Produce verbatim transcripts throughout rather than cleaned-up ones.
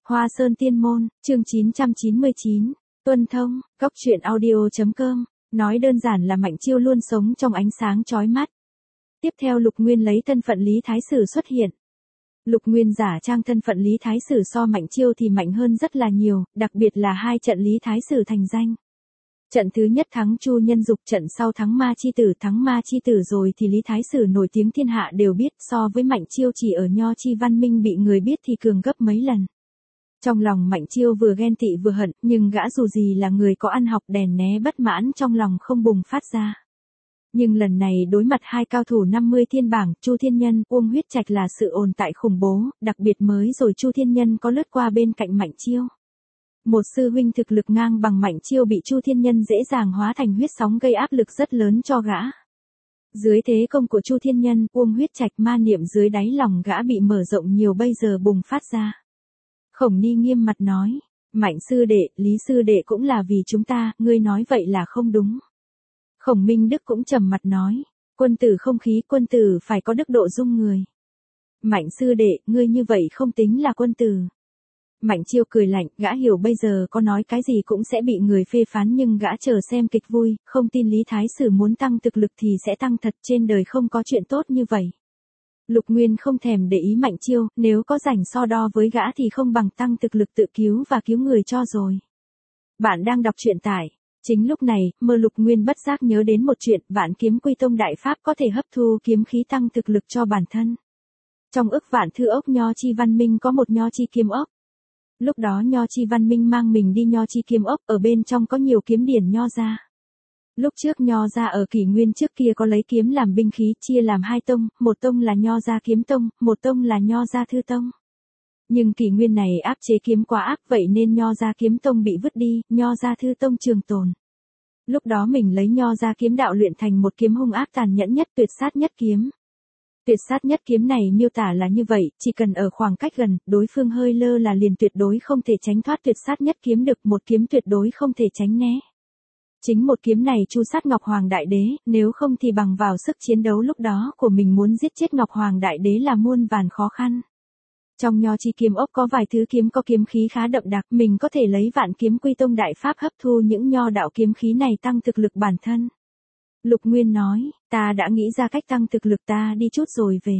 Hoa Sơn Tiên Môn, chương chín trăm chín mươi chín, Tuân Thông, Cốc truyện audio.com, nói đơn giản là Mạnh Chiêu luôn sống trong ánh sáng chói mắt. Tiếp theo Lục Nguyên lấy thân phận Lý Thái Sử xuất hiện. Lục Nguyên giả trang thân phận Lý Thái Sử so Mạnh Chiêu thì mạnh hơn rất là nhiều, đặc biệt là hai trận Lý Thái Sử thành danh. Trận thứ nhất thắng Chu Nhân Dục, trận sau thắng Ma Chi Tử, thắng Ma Chi Tử rồi thì Lý Thái Sử nổi tiếng thiên hạ đều biết, so với Mạnh Chiêu chỉ ở Nho Chi Văn Minh bị người biết thì cường gấp mấy lần. Trong lòng Mạnh Chiêu vừa ghen tị vừa hận, nhưng gã dù gì là người có ăn học, đèn né bất mãn trong lòng không bùng phát ra. Nhưng lần này đối mặt hai cao thủ năm mươi thiên bảng, Chu Thiên Nhân, Uông Huyết Trạch là sự ồn tại khủng bố, đặc biệt mới rồi Chu Thiên Nhân có lướt qua bên cạnh Mạnh Chiêu. Một sư huynh thực lực ngang bằng Mạnh Chiêu bị Chu Thiên Nhân dễ dàng hóa thành huyết sóng gây áp lực rất lớn cho gã. Dưới thế công của Chu Thiên Nhân, Uông Huyết Trạch ma niệm dưới đáy lòng gã bị mở rộng nhiều bây giờ bùng phát ra. Khổng Ni nghiêm mặt nói, Mạnh sư đệ, Lý sư đệ cũng là vì chúng ta, ngươi nói vậy là không đúng. Khổng Minh Đức cũng trầm mặt nói, quân tử không khí, quân tử phải có đức độ dung người. Mạnh sư đệ, ngươi như vậy không tính là quân tử. Mạnh Chiêu cười lạnh, gã hiểu bây giờ có nói cái gì cũng sẽ bị người phê phán nhưng gã chờ xem kịch vui, không tin Lý Thái Sử muốn tăng thực lực thì sẽ tăng thật, trên đời không có chuyện tốt như vậy. Lục Nguyên không thèm để ý Mạnh Chiêu, nếu có rảnh so đo với gã thì không bằng tăng thực lực tự cứu và cứu người cho rồi. Bạn đang đọc truyện tại. Chính lúc này, Mơ Lục Nguyên bất giác nhớ đến một chuyện, Vạn Kiếm Quy Tông Đại Pháp có thể hấp thu kiếm khí tăng thực lực cho bản thân. Trong ức vạn thư ốc Nho Chi Văn Minh có một Nho Chi Kiếm ốc. Lúc đó Nho Chi Văn Minh mang mình đi Nho Chi Kiếm ốc, ở bên trong có nhiều kiếm điển Nho gia. Lúc trước Nho gia ở kỷ nguyên trước kia có lấy kiếm làm binh khí, chia làm hai tông, một tông là Nho gia Kiếm Tông, một tông là Nho gia Thư Tông. Nhưng kỷ nguyên này áp chế kiếm quá áp, vậy nên Nho gia Kiếm Tông bị vứt đi, Nho gia Thư Tông trường tồn. Lúc đó mình lấy Nho gia kiếm đạo luyện thành một kiếm hung ác tàn nhẫn nhất, tuyệt sát nhất kiếm. Tuyệt sát nhất kiếm này miêu tả là như vậy, chỉ cần ở khoảng cách gần, đối phương hơi lơ là liền tuyệt đối không thể tránh thoát tuyệt sát nhất kiếm được, một kiếm tuyệt đối không thể tránh né. Chính một kiếm này chu sát Ngọc Hoàng Đại Đế, nếu không thì bằng vào sức chiến đấu lúc đó của mình muốn giết chết Ngọc Hoàng Đại Đế là muôn vàn khó khăn. Trong Nho Chi Kiếm ốc có vài thứ kiếm có kiếm khí khá đậm đặc, mình có thể lấy Vạn Kiếm Quy Tông Đại Pháp hấp thu những nho đạo kiếm khí này tăng thực lực bản thân. Lục Nguyên nói, ta đã nghĩ ra cách tăng thực lực, ta đi chút rồi về.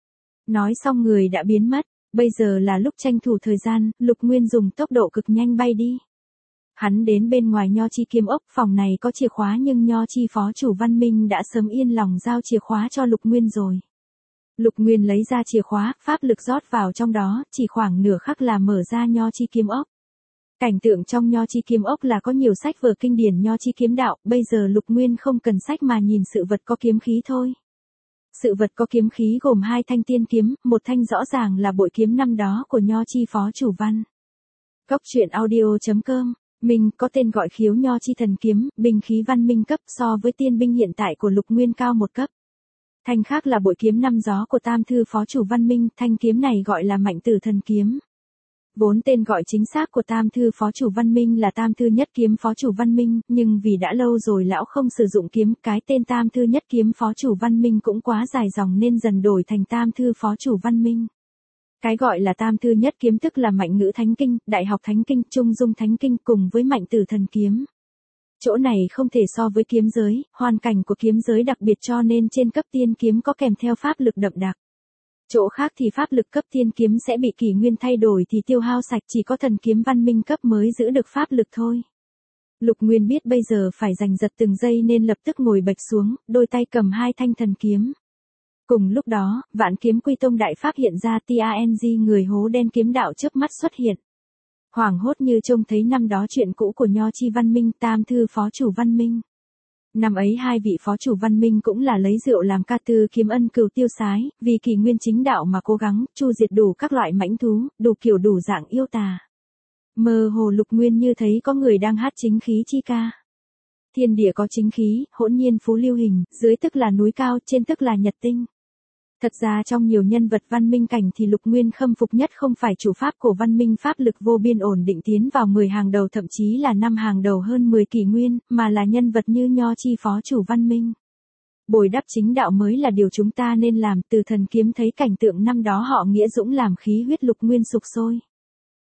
Nói xong người đã biến mất, bây giờ là lúc tranh thủ thời gian, Lục Nguyên dùng tốc độ cực nhanh bay đi. Hắn đến bên ngoài Nho Chi Kiếm ốc, phòng này có chìa khóa nhưng Nho Chi phó chủ Văn Minh đã sớm yên lòng giao chìa khóa cho Lục Nguyên rồi. Lục Nguyên lấy ra chìa khóa, pháp lực rót vào trong đó, chỉ khoảng nửa khắc là mở ra Nho Chi Kiếm ốc. Cảnh tượng trong Nho Chi Kiếm ốc là có nhiều sách vở kinh điển Nho Chi kiếm đạo, bây giờ Lục Nguyên không cần sách mà nhìn sự vật có kiếm khí thôi. Sự vật có kiếm khí gồm hai thanh tiên kiếm, một thanh rõ ràng là bội kiếm năm đó của Nho Chi phó chủ Văn. Cốc truyện audio.com, mình có tên gọi khiếu Nho Chi thần kiếm, binh khí văn minh cấp so với tiên binh hiện tại của Lục Nguyên cao một cấp. Thanh khác là bội kiếm năm gió của Tam Thư phó chủ Văn Minh, thanh kiếm này gọi là Mạnh Tử thần kiếm. Vốn tên gọi chính xác của Tam Thư phó chủ Văn Minh là Tam Thư nhất kiếm phó chủ Văn Minh, nhưng vì đã lâu rồi lão không sử dụng kiếm, cái tên Tam Thư nhất kiếm phó chủ Văn Minh cũng quá dài dòng nên dần đổi thành Tam Thư phó chủ Văn Minh. Cái gọi là Tam Thư nhất kiếm tức là Mạnh Ngữ Thánh Kinh, Đại Học Thánh Kinh, Trung Dung Thánh Kinh cùng với Mạnh Tử thần kiếm. Chỗ này không thể so với kiếm giới, hoàn cảnh của kiếm giới đặc biệt cho nên trên cấp tiên kiếm có kèm theo pháp lực đậm đặc. Chỗ khác thì pháp lực cấp tiên kiếm sẽ bị kỷ nguyên thay đổi thì tiêu hao sạch, chỉ có thần kiếm văn minh cấp mới giữ được pháp lực thôi. Lục Nguyên biết bây giờ phải giành giật từng giây nên lập tức ngồi bạch xuống, đôi tay cầm hai thanh thần kiếm. Cùng lúc đó, Vạn Kiếm Quy Tông Đại Pháp hiện ra, Tang người hố đen kiếm đạo chớp mắt xuất hiện. Hoảng hốt như trông thấy năm đó chuyện cũ của Nho Chi Văn Minh, Tam Thư phó chủ Văn Minh. Năm ấy hai vị phó chủ Văn Minh cũng là lấy rượu làm ca tư kiếm ân cừu tiêu sái, vì kỷ nguyên chính đạo mà cố gắng, chu diệt đủ các loại mãnh thú, đủ kiểu đủ dạng yêu tà. Mơ hồ Lục Nguyên như thấy có người đang hát chính khí chi ca. Thiên địa có chính khí, hỗn nhiên phú lưu hình, dưới tức là núi cao, trên tức là nhật tinh. Thật ra trong nhiều nhân vật văn minh cảnh thì Lục Nguyên khâm phục nhất không phải chủ pháp của văn minh pháp lực vô biên ổn định tiến vào mười hàng đầu thậm chí là năm hàng đầu hơn mười kỷ nguyên, mà là nhân vật như Nho Chi phó chủ Văn Minh. Bồi đắp chính đạo mới là điều chúng ta nên làm, từ thần kiếm thấy cảnh tượng năm đó họ nghĩa dũng làm khí huyết Lục Nguyên sục sôi.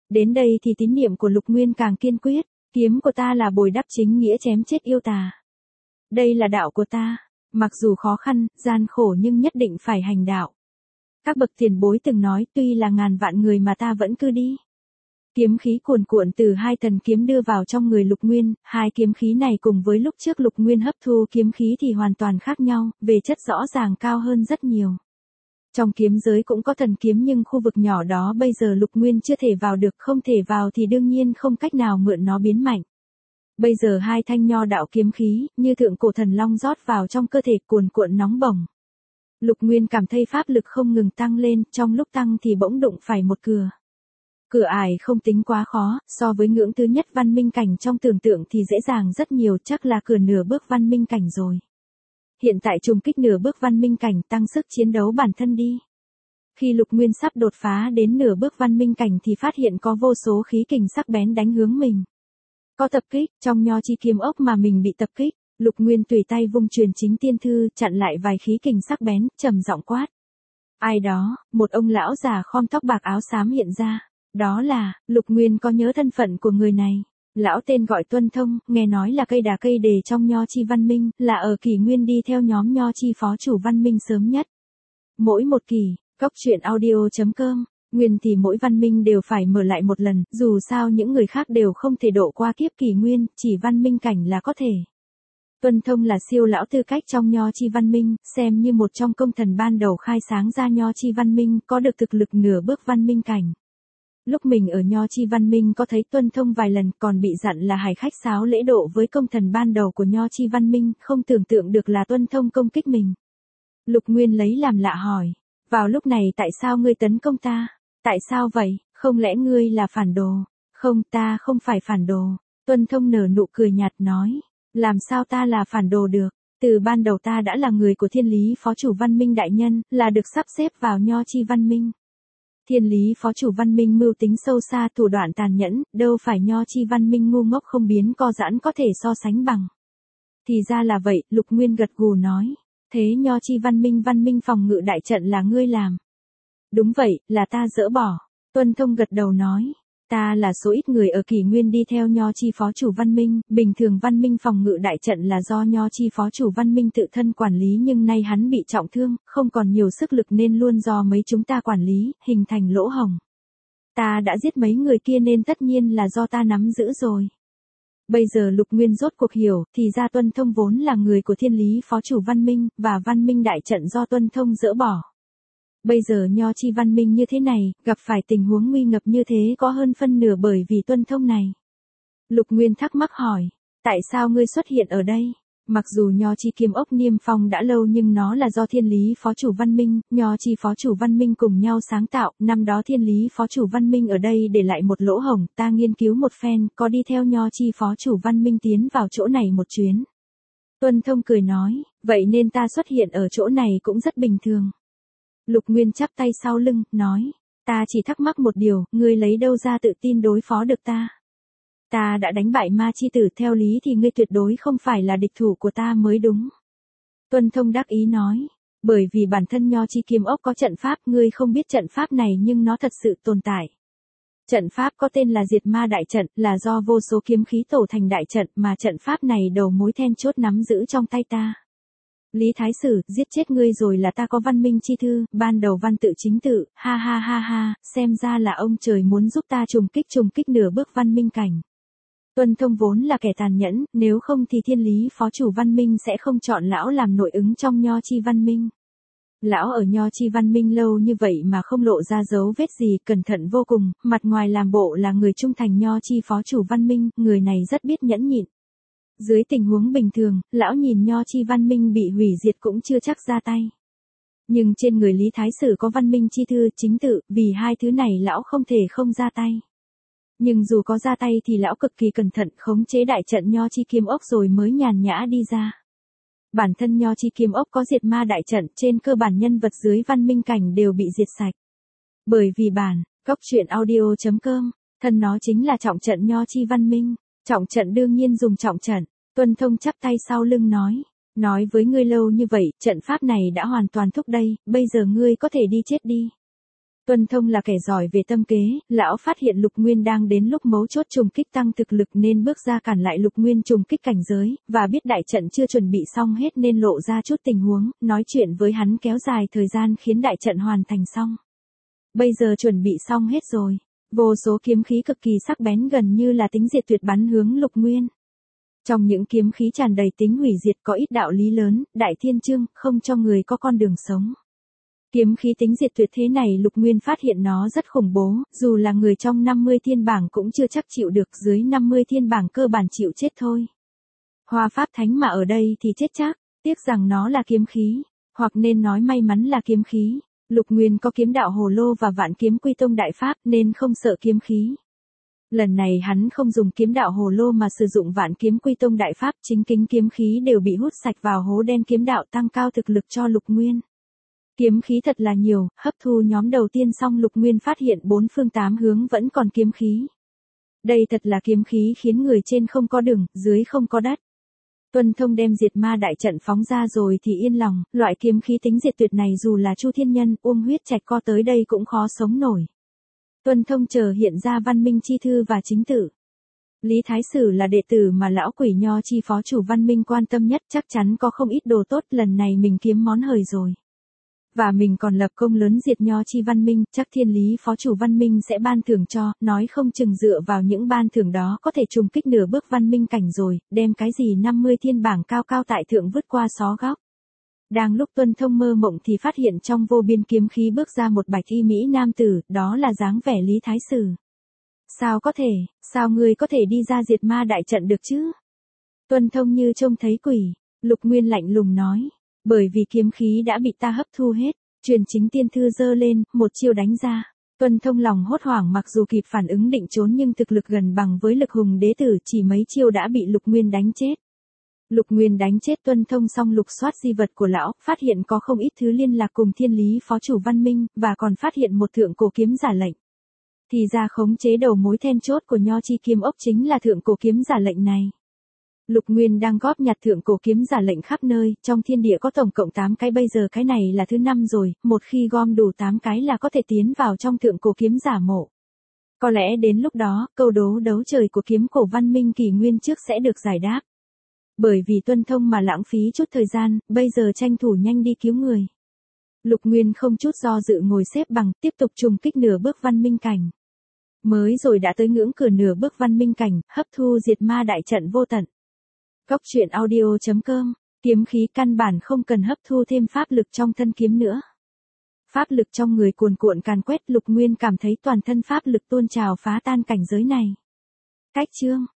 Đến đây thì tín niệm của Lục Nguyên càng kiên quyết, kiếm của ta là bồi đắp chính nghĩa chém chết yêu tà. Đây là đạo của ta, mặc dù khó khăn, gian khổ nhưng nhất định phải hành đạo. Các bậc tiền bối từng nói tuy là ngàn vạn người mà ta vẫn cứ đi. Kiếm khí cuồn cuộn từ hai thần kiếm đưa vào trong người Lục Nguyên, hai kiếm khí này cùng với lúc trước Lục Nguyên hấp thu kiếm khí thì hoàn toàn khác nhau, về chất rõ ràng cao hơn rất nhiều. Trong kiếm giới cũng có thần kiếm nhưng khu vực nhỏ đó bây giờ Lục Nguyên chưa thể vào được, không thể vào thì đương nhiên không cách nào mượn nó biến mạnh. Bây giờ hai thanh nho đạo kiếm khí, như thượng cổ thần long rót vào trong cơ thể cuồn cuộn nóng bỏng. Lục Nguyên cảm thấy pháp lực không ngừng tăng lên, trong lúc tăng thì bỗng đụng phải một cửa. Cửa ải không tính quá khó, so với ngưỡng thứ nhất văn minh cảnh trong tưởng tượng thì dễ dàng rất nhiều, chắc là cửa nửa bước văn minh cảnh rồi. Hiện tại trùng kích nửa bước văn minh cảnh, tăng sức chiến đấu bản thân đi. Khi Lục Nguyên sắp đột phá đến nửa bước văn minh cảnh thì phát hiện có vô số khí kình sắc bén đánh hướng mình. Có tập kích, trong nho chi kiếm ốc mà mình bị tập kích, Lục Nguyên tùy tay vung truyền chính tiên thư, chặn lại vài khí kình sắc bén, trầm giọng quát. Ai đó, một ông lão già khom tóc bạc áo xám hiện ra. Đó là, Lục Nguyên có nhớ thân phận của người này. Lão tên gọi Tuân Thông, nghe nói là cây đà cây đề trong nho chi văn minh, là ở kỷ nguyên đi theo nhóm nho chi phó chủ văn minh sớm nhất. Mỗi một kỳ, cốc truyện audio chấm com, nguyên thì mỗi văn minh đều phải mở lại một lần, dù sao những người khác đều không thể độ qua kiếp kỷ nguyên, chỉ văn minh cảnh là có thể. Tuân Thông là siêu lão tư cách trong nho chi văn minh, xem như một trong công thần ban đầu khai sáng ra nho chi văn minh, có được thực lực nửa bước văn minh cảnh. Lúc mình ở nho chi văn minh có thấy Tuân Thông vài lần, còn bị dặn là hài khách sáo lễ độ với công thần ban đầu của nho chi văn minh, không tưởng tượng được là Tuân Thông công kích mình. Lục Nguyên lấy làm lạ hỏi, vào lúc này tại sao ngươi tấn công ta? Tại sao vậy, không lẽ ngươi là phản đồ? Không, ta không phải phản đồ. Tuân Thông nở nụ cười nhạt nói, làm sao ta là phản đồ được? Từ ban đầu ta đã là người của Thiên Lý phó chủ văn minh đại nhân, là được sắp xếp vào nho chi văn minh. Thiên Lý phó chủ văn minh mưu tính sâu xa, thủ đoạn tàn nhẫn, đâu phải nho chi văn minh ngu ngốc không biến co giãn có thể so sánh bằng. Thì ra là vậy, Lục Nguyên gật gù nói. Thế nho chi văn minh văn minh phòng ngự đại trận là ngươi làm? Đúng vậy, là ta dỡ bỏ. Tuân Thông gật đầu nói. Ta là số ít người ở kỷ nguyên đi theo nho chi phó chủ văn minh, bình thường văn minh phòng ngự đại trận là do nho chi phó chủ văn minh tự thân quản lý, nhưng nay hắn bị trọng thương, không còn nhiều sức lực nên luôn do mấy chúng ta quản lý, hình thành lỗ hổng. Ta đã giết mấy người kia nên tất nhiên là do ta nắm giữ rồi. Bây giờ Lục Nguyên rốt cuộc hiểu, thì ra Tuân Thông vốn là người của Thiên Lý phó chủ văn minh, và văn minh đại trận do Tuân Thông dỡ bỏ. Bây giờ nho chi văn minh như thế này, gặp phải tình huống nguy ngập như thế có hơn phân nửa bởi vì Tuân Thông này. Lục Nguyên thắc mắc hỏi, tại sao ngươi xuất hiện ở đây? Mặc dù nho chi kiếm ốc niêm phong đã lâu nhưng nó là do Thiên Lý phó chủ văn minh, nho chi phó chủ văn minh cùng nhau sáng tạo, năm đó Thiên Lý phó chủ văn minh ở đây để lại một lỗ hổng, ta nghiên cứu một phen, có đi theo nho chi phó chủ văn minh tiến vào chỗ này một chuyến. Tuân Thông cười nói, vậy nên ta xuất hiện ở chỗ này cũng rất bình thường. Lục Nguyên chắp tay sau lưng, nói, ta chỉ thắc mắc một điều, ngươi lấy đâu ra tự tin đối phó được ta? Ta đã đánh bại ma chi tử, theo lý thì ngươi tuyệt đối không phải là địch thủ của ta mới đúng. Tuân Thông đắc ý nói, bởi vì bản thân nho chi kiếm ốc có trận pháp, ngươi không biết trận pháp này nhưng nó thật sự tồn tại. Trận pháp có tên là Diệt Ma Đại Trận, là do vô số kiếm khí tổ thành đại trận, mà trận pháp này đầu mối then chốt nắm giữ trong tay ta. Lý Thái Sử, giết chết ngươi rồi là ta có văn minh chi thư, ban đầu văn tự chính tự, ha ha ha ha, xem ra là ông trời muốn giúp ta trùng kích trùng kích nửa bước văn minh cảnh. Tuân Thông vốn là kẻ tàn nhẫn, nếu không thì Thiên Lý phó chủ văn minh sẽ không chọn lão làm nội ứng trong nho chi văn minh. Lão ở nho chi văn minh lâu như vậy mà không lộ ra dấu vết gì, cẩn thận vô cùng, mặt ngoài làm bộ là người trung thành nho chi phó chủ văn minh, người này rất biết nhẫn nhịn. Dưới tình huống bình thường, lão nhìn nho chi văn minh bị hủy diệt cũng chưa chắc ra tay. Nhưng trên người Lý Thái Sử có văn minh chi thư, chính tự, vì hai thứ này lão không thể không ra tay. Nhưng dù có ra tay thì lão cực kỳ cẩn thận khống chế đại trận nho chi kiếm ốc rồi mới nhàn nhã đi ra. Bản thân nho chi kiếm ốc có diệt ma đại trận, trên cơ bản nhân vật dưới văn minh cảnh đều bị diệt sạch. Bởi vì bản, cốc truyện audio chấm com, thân nó chính là trọng trận nho chi văn minh. Trọng trận đương nhiên dùng trọng trận. Tuân Thông chắp tay sau lưng nói, nói với ngươi lâu như vậy, trận pháp này đã hoàn toàn thúc đây, bây giờ ngươi có thể đi chết đi. Tuân Thông là kẻ giỏi về tâm kế, lão phát hiện Lục Nguyên đang đến lúc mấu chốt trùng kích tăng thực lực nên bước ra cản lại Lục Nguyên trùng kích cảnh giới, và biết đại trận chưa chuẩn bị xong hết nên lộ ra chút tình huống, nói chuyện với hắn kéo dài thời gian khiến đại trận hoàn thành xong. Bây giờ chuẩn bị xong hết rồi. Vô số kiếm khí cực kỳ sắc bén gần như là tính diệt tuyệt bắn hướng Lục Nguyên. Trong những kiếm khí tràn đầy tính hủy diệt có ít đạo lý lớn, đại thiên chương, không cho người có con đường sống. Kiếm khí tính diệt tuyệt thế này Lục Nguyên phát hiện nó rất khủng bố, dù là người trong năm mươi thiên bảng cũng chưa chắc chịu được, dưới năm mươi thiên bảng cơ bản chịu chết thôi. Hoa pháp thánh mà ở đây thì chết chắc, tiếc rằng nó là kiếm khí, hoặc nên nói may mắn là kiếm khí. Lục Nguyên có kiếm đạo hồ lô và vạn kiếm quy tông đại pháp nên không sợ kiếm khí. Lần này hắn không dùng kiếm đạo hồ lô mà sử dụng vạn kiếm quy tông đại pháp, chính kính kiếm khí đều bị hút sạch vào hố đen kiếm đạo tăng cao thực lực cho Lục Nguyên. Kiếm khí thật là nhiều, hấp thu nhóm đầu tiên xong Lục Nguyên phát hiện bốn phương tám hướng vẫn còn kiếm khí. Đây thật là kiếm khí khiến người trên không có đường, dưới không có đất. Tuân Thông đem diệt ma đại trận phóng ra rồi thì yên lòng, loại kiếm khí tính diệt tuyệt này dù là Chu Thiên Nhân, Uông Huyết Trạch co tới đây cũng khó sống nổi. Tuân Thông chờ hiện ra Văn Minh Chi Thư và chính tự. Lý Thái Sử là đệ tử mà lão quỷ Nho Chi phó chủ Văn Minh quan tâm nhất, chắc chắn có không ít đồ tốt, lần này mình kiếm món hời rồi. Và mình còn lập công lớn diệt Nho Chi Văn Minh, chắc Thiên Lý phó chủ Văn Minh sẽ ban thưởng cho, nói không chừng dựa vào những ban thưởng đó có thể trùng kích nửa bước Văn Minh cảnh rồi, đem cái gì năm mươi thiên bảng cao cao tại thượng vứt qua xó góc. Đang lúc Tuân Thông mơ mộng thì phát hiện trong vô biên kiếm khí bước ra một bạch y mỹ nam tử, đó là dáng vẻ Lý Thái Sử. Sao có thể, sao ngươi có thể đi ra diệt ma đại trận được chứ? Tuân Thông như trông thấy quỷ, Lục Nguyên lạnh lùng nói. Bởi vì kiếm khí đã bị ta hấp thu hết, truyền chính tiên thư giơ lên, một chiêu đánh ra. Tuân Thông lòng hốt hoảng, mặc dù kịp phản ứng định trốn nhưng thực lực gần bằng với Lực Hùng đế tử, chỉ mấy chiêu đã bị Lục Nguyên đánh chết. Lục Nguyên đánh chết Tuân Thông xong lục soát di vật của lão, phát hiện có không ít thứ liên lạc cùng Thiên Lý phó chủ Văn Minh, và còn phát hiện một thượng cổ kiếm giả lệnh. Thì ra khống chế đầu mối then chốt của Nho Chi kiếm ốc chính là thượng cổ kiếm giả lệnh này. Lục Nguyên đang góp nhặt thượng cổ kiếm giả lệnh khắp nơi, trong thiên địa có tổng cộng tám cái, bây giờ cái này là thứ năm rồi, một khi gom đủ tám cái là có thể tiến vào trong thượng cổ kiếm giả mộ. Có lẽ đến lúc đó, câu đố đấu trời của kiếm cổ Văn Minh kỷ nguyên trước sẽ được giải đáp. Bởi vì Tuân Thông mà lãng phí chút thời gian, bây giờ tranh thủ nhanh đi cứu người. Lục Nguyên không chút do dự ngồi xếp bằng, tiếp tục trùng kích nửa bước Văn Minh cảnh. Mới rồi đã tới ngưỡng cửa nửa bước Văn Minh cảnh, hấp thu diệt ma đại trận vô tận. Cốc truyện audio chấm com, kiếm khí căn bản không cần hấp thu thêm pháp lực trong thân kiếm nữa. Pháp lực trong người cuồn cuộn càn quét, Lục Nguyên cảm thấy toàn thân pháp lực tuôn trào phá tan cảnh giới này. Cách chương